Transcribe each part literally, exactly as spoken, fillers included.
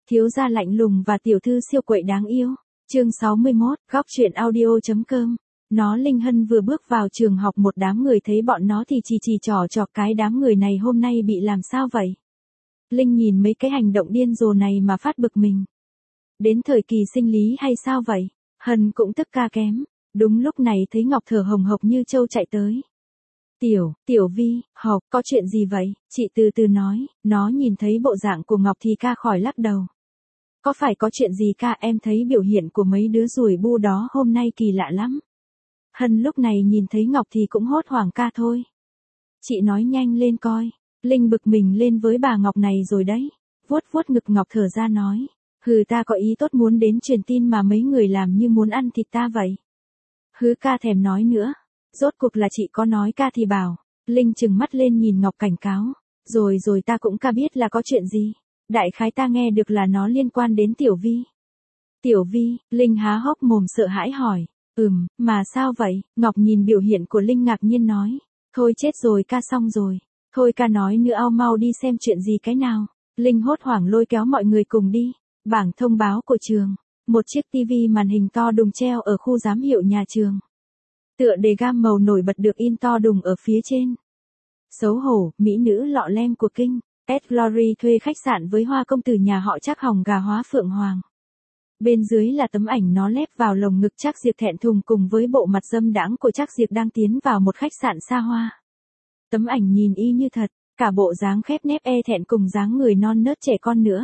Thiếu gia lạnh lùng và tiểu thư siêu quậy đáng yêu. Chương sáu mươi mốt, góc truyện audio.com. Nó Linh Hân vừa bước vào trường học, một đám người thấy bọn nó thì chỉ chỉ trò trò, cái đám người này hôm nay bị làm sao vậy? Linh nhìn mấy cái hành động điên rồ này mà phát bực mình. Đến thời kỳ sinh lý hay sao vậy? Hân cũng tức ca kém. Đúng lúc này thấy Ngọc thở hồng hộc như trâu chạy tới. Tiểu, Tiểu Vi, học, có chuyện gì vậy? Chị từ từ nói. Nó nhìn thấy bộ dạng của Ngọc thì ca khỏi lắc đầu. Có phải có chuyện gì ca? Em thấy biểu hiện của mấy đứa rùi bu đó hôm nay kỳ lạ lắm. Hân lúc này nhìn thấy Ngọc thì cũng hốt hoảng ca thôi. Chị nói nhanh lên coi. Linh bực mình lên với bà Ngọc này rồi đấy. Vuốt vuốt ngực Ngọc thở ra nói. Hừ, ta có ý tốt muốn đến truyền tin mà mấy người làm như muốn ăn thịt ta vậy. Hứ, ca thèm nói nữa. Rốt cuộc là chị có nói ca thì bảo. Linh trừng mắt lên nhìn Ngọc cảnh cáo. Rồi rồi ta cũng ca biết là có chuyện gì. Đại khái ta nghe được là nó liên quan đến Tiểu Vi. Tiểu Vi, Linh há hốc mồm sợ hãi hỏi. Ừm, mà sao vậy? Ngọc nhìn biểu hiện của Linh ngạc nhiên nói. Thôi chết rồi ca, xong rồi. Thôi ca nói nữa, ao mau đi xem chuyện gì cái nào. Linh hốt hoảng lôi kéo mọi người cùng đi. Bảng thông báo của trường. Một chiếc tivi màn hình to đùng treo ở khu giám hiệu nhà trường. Tựa đề gam màu nổi bật được in to đùng ở phía trên. Xấu hổ, mỹ nữ lọ lem của kinh. Ed Glory thuê khách sạn với hoa công tử nhà họ Trác hòng gà hóa phượng hoàng. Bên dưới là tấm ảnh nó lép vào lồng ngực Trác Diệp thẹn thùng cùng với bộ mặt dâm đãng của Trác Diệp đang tiến vào một khách sạn xa hoa. Tấm ảnh nhìn y như thật, cả bộ dáng khép nép e thẹn cùng dáng người non nớt trẻ con nữa.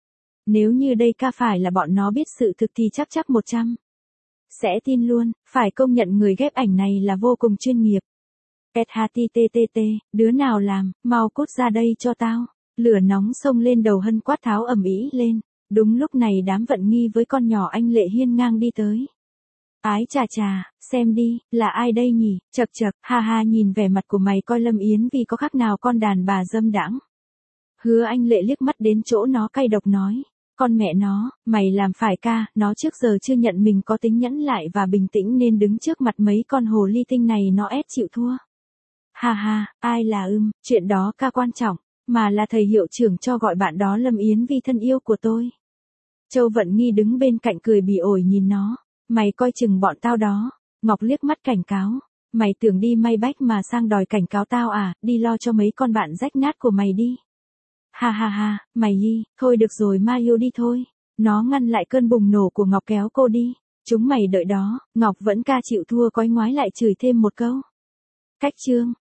Nếu như đây ca phải là bọn nó biết sự thực thì chắc chắc một trăm. Sẽ tin luôn, phải công nhận người ghép ảnh này là vô cùng chuyên nghiệp. ét-hát-tê-tê-tê, đứa nào làm, mau cút ra đây cho tao. Lửa nóng xông lên đầu Hân quát tháo ầm ĩ lên. Đúng lúc này đám vận nghi với con nhỏ anh Lệ hiên ngang đi tới. Ái chà chà, xem đi, là ai đây nhỉ? Chậc chậc, ha ha, nhìn vẻ mặt của mày coi Lâm Yến vì có khác nào con đàn bà dâm đãng. Hứa anh Lệ liếc mắt đến chỗ nó cay độc nói. Con mẹ nó, mày làm phải ca, nó trước giờ chưa nhận mình có tính nhẫn lại và bình tĩnh nên đứng trước mặt mấy con hồ ly tinh này nó ép chịu thua. Ha ha, ai là ưm, chuyện đó ca quan trọng, mà là thầy hiệu trưởng cho gọi bạn đó Lâm Yến vì thân yêu của tôi. Châu Vận Nghi đứng bên cạnh cười bỉ ổi nhìn nó, mày coi chừng bọn tao đó. Ngọc liếc mắt cảnh cáo, mày tưởng đi may bách mà sang đòi cảnh cáo tao à, đi lo cho mấy con bạn rách nát của mày đi. Ha ha ha, mày hi, thôi được rồi ma yêu đi thôi. Nó ngăn lại cơn bùng nổ của Ngọc kéo cô đi. Chúng mày đợi đó. Ngọc vẫn ca chịu thua cói ngoái lại chửi thêm một câu. Cách chương.